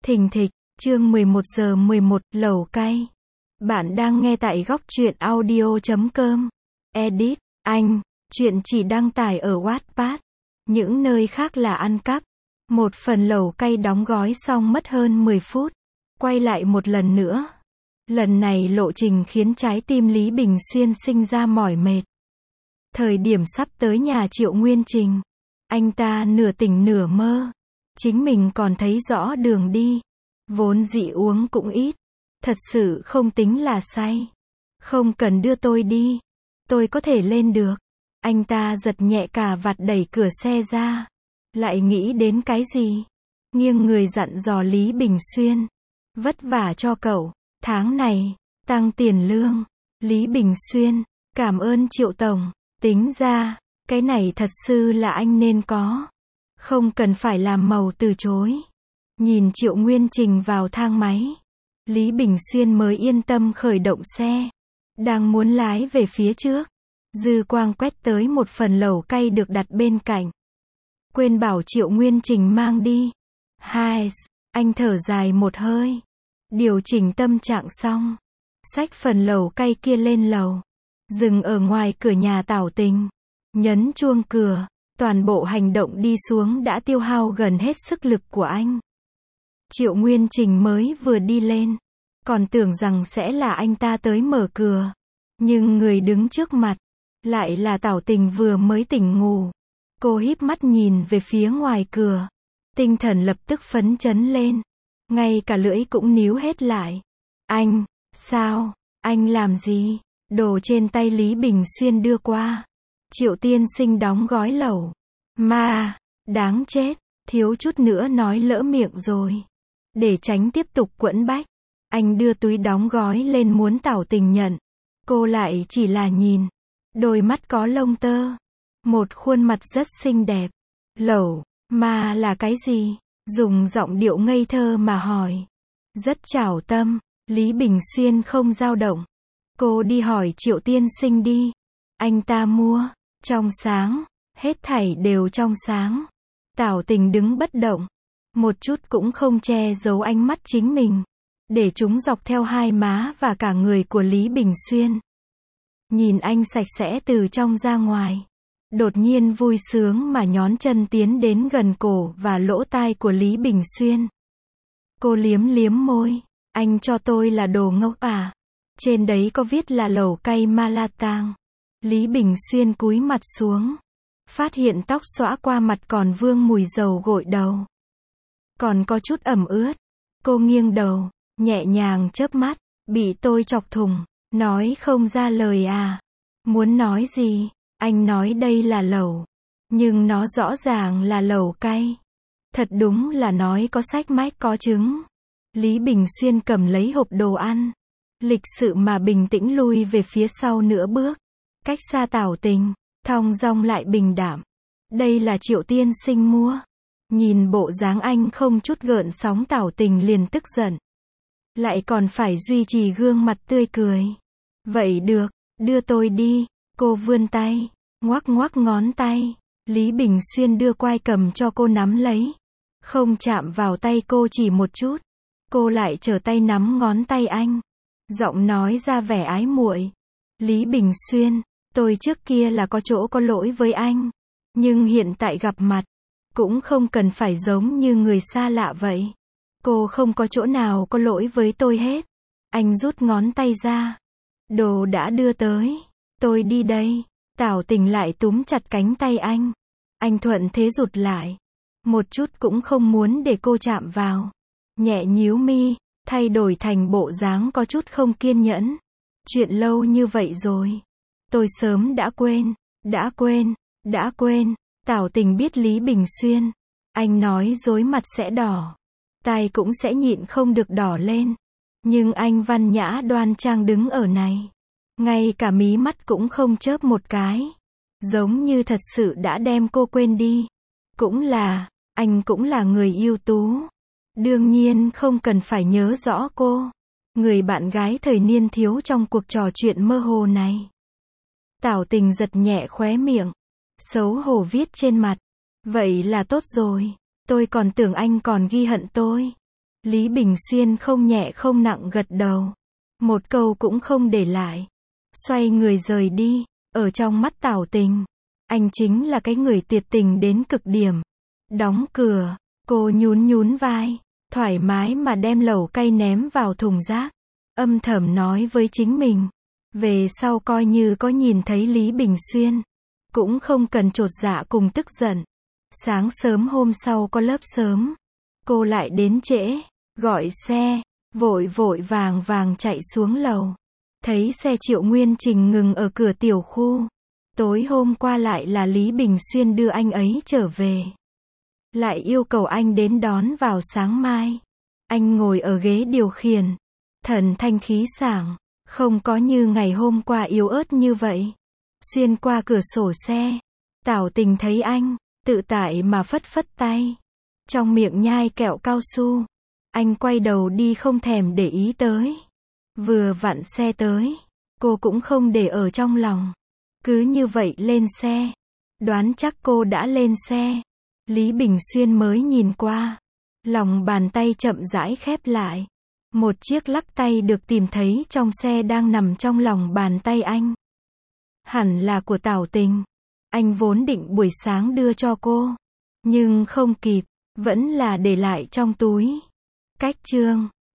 Thình thịch, chương 11:11, lẩu cay. Bạn đang nghe tại góc truyện audio.com. Edit, Anh, chuyện chỉ đăng tải ở Wattpad. Những nơi khác là ăn cắp. Một phần lẩu cay đóng gói xong mất hơn 10 phút. Quay lại một lần nữa. Lần này lộ trình khiến trái tim Lý Bình Xuyên sinh ra mỏi mệt. Thời điểm sắp tới nhà Triệu Nguyên Trình, anh ta nửa tỉnh nửa mơ. Chính mình còn thấy rõ đường đi. Vốn dĩ uống cũng ít. Thật sự không tính là say. Không cần đưa tôi đi. Tôi có thể lên được. Anh ta giật nhẹ cà vạt đẩy cửa xe ra. Lại nghĩ đến cái gì? Nghiêng người dặn dò Lý Bình Xuyên. Vất vả cho cậu. Tháng này, tăng tiền lương. Lý Bình Xuyên, cảm ơn Triệu Tổng. Tính ra, cái này thật sự là anh nên có. Không cần phải làm màu từ chối. Nhìn Triệu Nguyên Trình vào thang máy. Lý Bình Xuyên mới yên tâm khởi động xe. Đang muốn lái về phía trước. Dư quang quét tới một phần lẩu cay được đặt bên cạnh. Quên bảo Triệu Nguyên Trình mang đi. Hai, anh thở dài một hơi. Điều chỉnh tâm trạng xong. Xách phần lẩu cay kia lên lầu. Dừng ở ngoài cửa nhà Tảo Tình. Nhấn chuông cửa. Toàn bộ hành động đi xuống đã tiêu hao gần hết sức lực của anh. Triệu Nguyên Trình mới vừa đi lên. Còn tưởng rằng sẽ là anh ta tới mở cửa. Nhưng người đứng trước mặt. Lại là Tảo Tình vừa mới tỉnh ngủ. Cô híp mắt nhìn về phía ngoài cửa. Tinh thần lập tức phấn chấn lên. Ngay cả lưỡi cũng níu hết lại. Anh, sao? Anh làm gì? Đồ trên tay Lý Bình Xuyên đưa qua. Triệu tiên sinh đóng gói lẩu. Mà, đáng chết, thiếu chút nữa nói lỡ miệng rồi. Để tránh tiếp tục quẫn bách, anh đưa túi đóng gói lên muốn Tảo Tình nhận. Cô lại chỉ là nhìn. Đôi mắt có lông tơ. Một khuôn mặt rất xinh đẹp. Lẩu, mà là cái gì? Dùng giọng điệu ngây thơ mà hỏi. Rất trảo tâm, Lý Bình Xuyên không dao động. Cô đi hỏi Triệu tiên sinh đi. Anh ta mua, trong sáng, hết thảy đều trong sáng. Tảo Tình đứng bất động. Một chút cũng không che giấu ánh mắt chính mình. Để chúng dọc theo hai má và cả người của Lý Bình Xuyên. Nhìn anh sạch sẽ từ trong ra ngoài. Đột nhiên vui sướng mà nhón chân tiến đến gần cổ và lỗ tai của Lý Bình Xuyên. Cô liếm liếm môi. Anh cho tôi là đồ ngốc à? Trên đấy có viết là lẩu cay Malatang. Lý Bình Xuyên cúi mặt xuống. Phát hiện tóc xõa qua mặt còn vương mùi dầu gội đầu. Còn có chút ẩm ướt. Cô nghiêng đầu, nhẹ nhàng chớp mắt. Bị tôi chọc thủng. Nói không ra lời à? Muốn nói gì? Anh nói đây là lẩu. Nhưng nó rõ ràng là lẩu cay. Thật đúng là nói có sách mách có chứng. Lý Bình Xuyên cầm lấy hộp đồ ăn. Lịch sự mà bình tĩnh lui về phía sau nửa bước. Cách xa Tảo Tình. Thong dong lại bình đảm. Đây là Triệu tiên sinh mua. Nhìn bộ dáng anh không chút gợn sóng Tảo Tình liền tức giận. Lại còn phải duy trì gương mặt tươi cười. Vậy được, đưa tôi đi. Cô vươn tay, ngoắc ngoắc ngón tay. Lý Bình Xuyên đưa quai cầm cho cô nắm lấy. Không chạm vào tay cô chỉ một chút. Cô lại trở tay nắm ngón tay anh. Giọng nói ra vẻ ái muội. Lý Bình Xuyên, tôi trước kia là có chỗ có lỗi với anh. Nhưng hiện tại gặp mặt, cũng không cần phải giống như người xa lạ vậy. Cô không có chỗ nào có lỗi với tôi hết. Anh rút ngón tay ra. Đồ đã đưa tới. Tôi đi đây. Tảo Tình lại túm chặt cánh tay anh. Anh thuận thế rụt lại. Một chút cũng không muốn để cô chạm vào. Nhẹ nhíu mi, thay đổi thành bộ dáng có chút không kiên nhẫn. Chuyện lâu như vậy rồi. Tôi sớm đã quên. Đã quên. Tảo Tình biết Lý Bình Xuyên. Anh nói dối mặt sẽ đỏ. Tai cũng sẽ nhịn không được đỏ lên. Nhưng anh văn nhã đoan trang đứng ở này. Ngay cả mí mắt cũng không chớp một cái. Giống như thật sự đã đem cô quên đi. Anh cũng là người ưu tú. Đương nhiên không cần phải nhớ rõ cô. Người bạn gái thời niên thiếu trong cuộc trò chuyện mơ hồ này. Tảo Tình giật nhẹ khóe miệng. Xấu hổ viết trên mặt. Vậy là tốt rồi. Tôi còn tưởng anh còn ghi hận tôi. Lý Bình Xuyên không nhẹ không nặng gật đầu. Một câu cũng không để lại. Xoay người rời đi. Ở trong mắt Tảo Tình, anh chính là cái người tuyệt tình đến cực điểm. Đóng cửa, cô nhún nhún vai, thoải mái mà đem lẩu cay ném vào thùng rác. Âm thầm nói với chính mình, về sau coi như có nhìn thấy Lý Bình Xuyên, cũng không cần chột dạ cùng tức giận. Sáng sớm hôm sau có lớp sớm, cô lại đến trễ, gọi xe, vội vội vàng vàng chạy xuống lầu. Thấy xe Triệu Nguyên Trình ngừng ở cửa tiểu khu. Tối hôm qua lại là Lý Bình Xuyên đưa anh ấy trở về. Lại yêu cầu anh đến đón vào sáng mai. Anh ngồi ở ghế điều khiển, thần thanh khí sảng, không có như ngày hôm qua yếu ớt như vậy. Xuyên qua cửa sổ xe, Tảo Tình thấy anh, tự tại mà phất phất tay, trong miệng nhai kẹo cao su. Anh quay đầu đi không thèm để ý tới. Vừa vặn xe tới, cô cũng không để ở trong lòng. Cứ như vậy lên xe. Đoán chắc cô đã lên xe. Lý Bình Xuyên mới nhìn qua. Lòng bàn tay chậm rãi khép lại. Một chiếc lắc tay được tìm thấy trong xe đang nằm trong lòng bàn tay anh. Hẳn là của Tảo Tình. Anh vốn định buổi sáng đưa cho cô, nhưng không kịp, vẫn là để lại trong túi. Cách chương